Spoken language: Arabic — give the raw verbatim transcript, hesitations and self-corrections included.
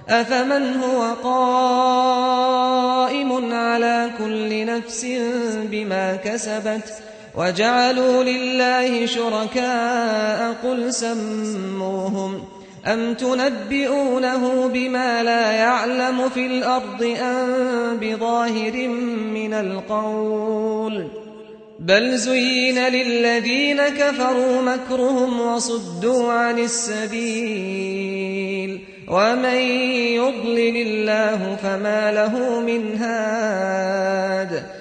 أفمن هو قائم على كل نفس بما كسبت وجعلوا لله شركاء قل سموهم أم تنبئونه بما لا يعلم في الأرض أم بظاهر من القول بل زين للذين كفروا مكرهم وصدوا عن السبيل ومن يضلل الله فما له من هاد